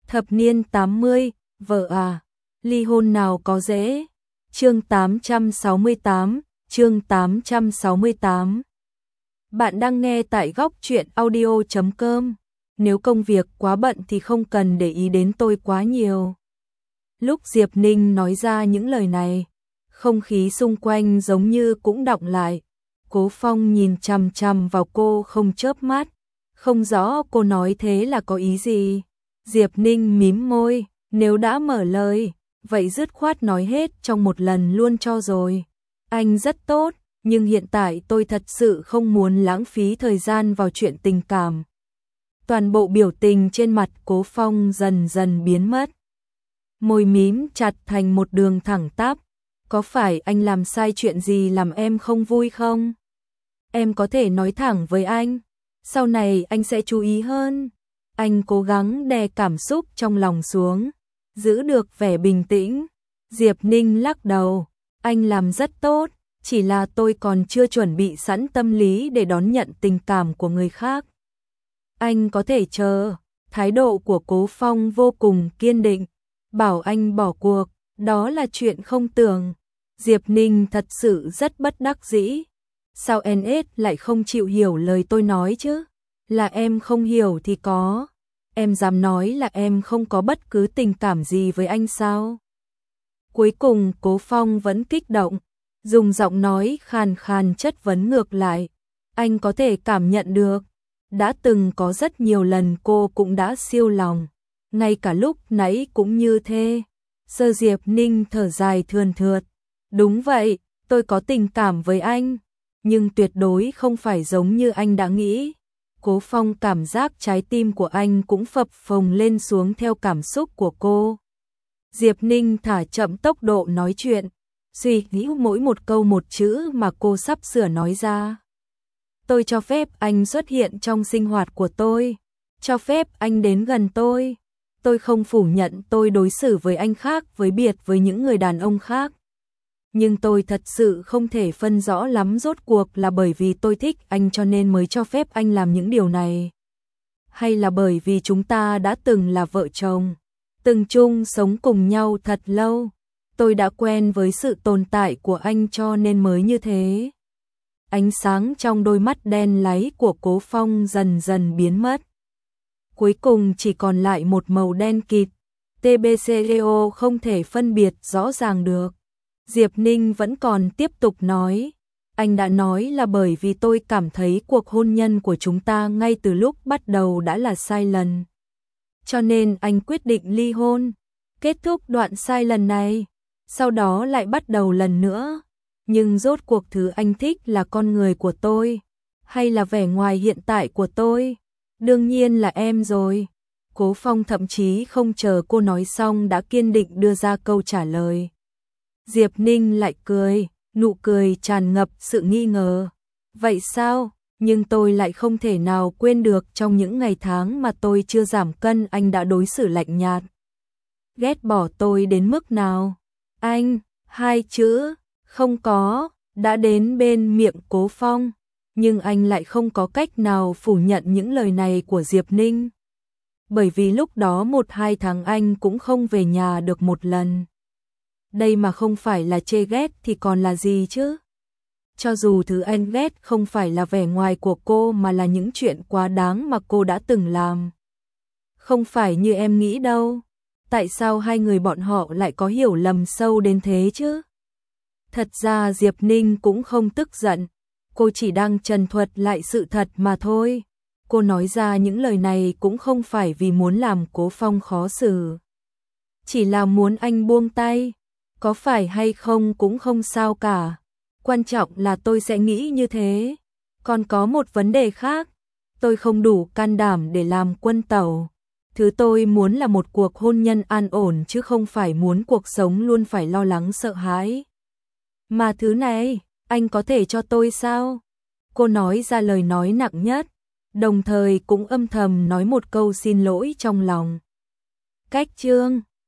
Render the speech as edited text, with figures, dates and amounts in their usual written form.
Thập niên 80, vợ à, ly hôn nào có dễ. Chương 868, chương 868. Bạn đang nghe tại góc truyện audio.com. Nếu công việc quá bận thì không cần để ý đến tôi quá nhiều. Lúc Diệp Ninh nói ra những lời này, không khí xung quanh giống như cũng đọng lại. Cố Phong nhìn chằm chằm vào cô không chớp mắt, không rõ cô nói thế là có ý gì. Diệp Ninh mím môi, nếu đã mở lời, vậy dứt khoát nói hết trong một lần luôn cho rồi. Anh rất tốt, nhưng hiện tại tôi thật sự không muốn lãng phí thời gian vào chuyện tình cảm. Toàn bộ biểu tình trên mặt Cố Phong dần dần biến mất. Môi mím chặt thành một đường thẳng tắp. Có phải anh làm sai chuyện gì làm em không vui không? Em có thể nói thẳng với anh. Sau này anh sẽ chú ý hơn. Anh cố gắng đè cảm xúc trong lòng xuống, giữ được vẻ bình tĩnh. Diệp Ninh lắc đầu. Anh làm rất tốt, chỉ là tôi còn chưa chuẩn bị sẵn tâm lý để đón nhận tình cảm của người khác. Anh có thể chờ. Thái độ của Cố Phong vô cùng kiên định. Bảo anh bỏ cuộc, đó là chuyện không tưởng. Diệp Ninh thật sự rất bất đắc dĩ. Sao NS lại không chịu hiểu lời tôi nói chứ? Là em không hiểu thì có. Em dám nói là em không có bất cứ tình cảm gì với anh sao? Cuối cùng Cố Phong vẫn kích động, dùng giọng nói khàn khàn chất vấn ngược lại. Anh có thể cảm nhận được. Đã từng có rất nhiều lần cô cũng đã siêu lòng. Ngay cả lúc nãy cũng như thế. Sơ Diệp Ninh thở dài thườn thượt. Đúng vậy, tôi có tình cảm với anh. Nhưng tuyệt đối không phải giống như anh đã nghĩ. Cố Phong cảm giác trái tim của anh cũng phập phồng lên xuống theo cảm xúc của cô. Diệp Ninh thả chậm tốc độ nói chuyện, suy nghĩ mỗi một câu một chữ mà cô sắp sửa nói ra. Tôi cho phép anh xuất hiện trong sinh hoạt của tôi, cho phép anh đến gần tôi. Tôi không phủ nhận tôi đối xử với anh khác với biệt với những người đàn ông khác. Nhưng tôi thật sự không thể phân rõ lắm rốt cuộc là bởi vì tôi thích anh cho nên mới cho phép anh làm những điều này. Hay là bởi vì chúng ta đã từng là vợ chồng, từng chung sống cùng nhau thật lâu. Tôi đã quen với sự tồn tại của anh cho nên mới như thế. Ánh sáng trong đôi mắt đen láy của Cố Phong dần dần biến mất. Cuối cùng chỉ còn lại một màu đen kịt. TBCO không thể phân biệt rõ ràng được. Diệp Ninh vẫn còn tiếp tục nói. Anh đã nói là bởi vì tôi cảm thấy cuộc hôn nhân của chúng ta ngay từ lúc bắt đầu đã là sai lầm. Cho nên anh quyết định ly hôn. Kết thúc đoạn sai lầm này. Sau đó lại bắt đầu lần nữa. Nhưng rốt cuộc thứ anh thích là con người của tôi. Hay là vẻ ngoài hiện tại của tôi? Đương nhiên là em rồi. Cố Phong thậm chí không chờ cô nói xong đã kiên định đưa ra câu trả lời. Diệp Ninh lại cười, nụ cười tràn ngập sự nghi ngờ. Vậy sao? Nhưng tôi lại không thể nào quên được trong những ngày tháng mà tôi chưa giảm cân anh đã đối xử lạnh nhạt. Ghét bỏ tôi đến mức nào? Anh, hai chữ, không có, đã đến bên miệng Cố Phong. Nhưng anh lại không có cách nào phủ nhận những lời này của Diệp Ninh. Bởi vì lúc đó 1-2 tháng anh cũng không về nhà được một lần. Đây mà không phải là chê ghét thì còn là gì chứ? Cho dù thứ anh ghét không phải là vẻ ngoài của cô mà là những chuyện quá đáng mà cô đã từng làm. Không phải như em nghĩ đâu. Tại sao hai người bọn họ lại có hiểu lầm sâu đến thế chứ? Thật ra Diệp Ninh cũng không tức giận. Cô chỉ đang trần thuật lại sự thật mà thôi. Cô nói ra những lời này cũng không phải vì muốn làm Cố Phong khó xử. Chỉ là muốn anh buông tay. Có phải hay không cũng không sao cả. Quan trọng là tôi sẽ nghĩ như thế. Còn có một vấn đề khác. Tôi không đủ can đảm để làm quân tẩu. Thứ tôi muốn là một cuộc hôn nhân an ổn chứ không phải muốn cuộc sống luôn phải lo lắng sợ hãi. Mà thứ này, anh có thể cho tôi sao? Cô nói ra lời nói nặng nhất, đồng thời cũng âm thầm nói một câu xin lỗi trong lòng. Cách chương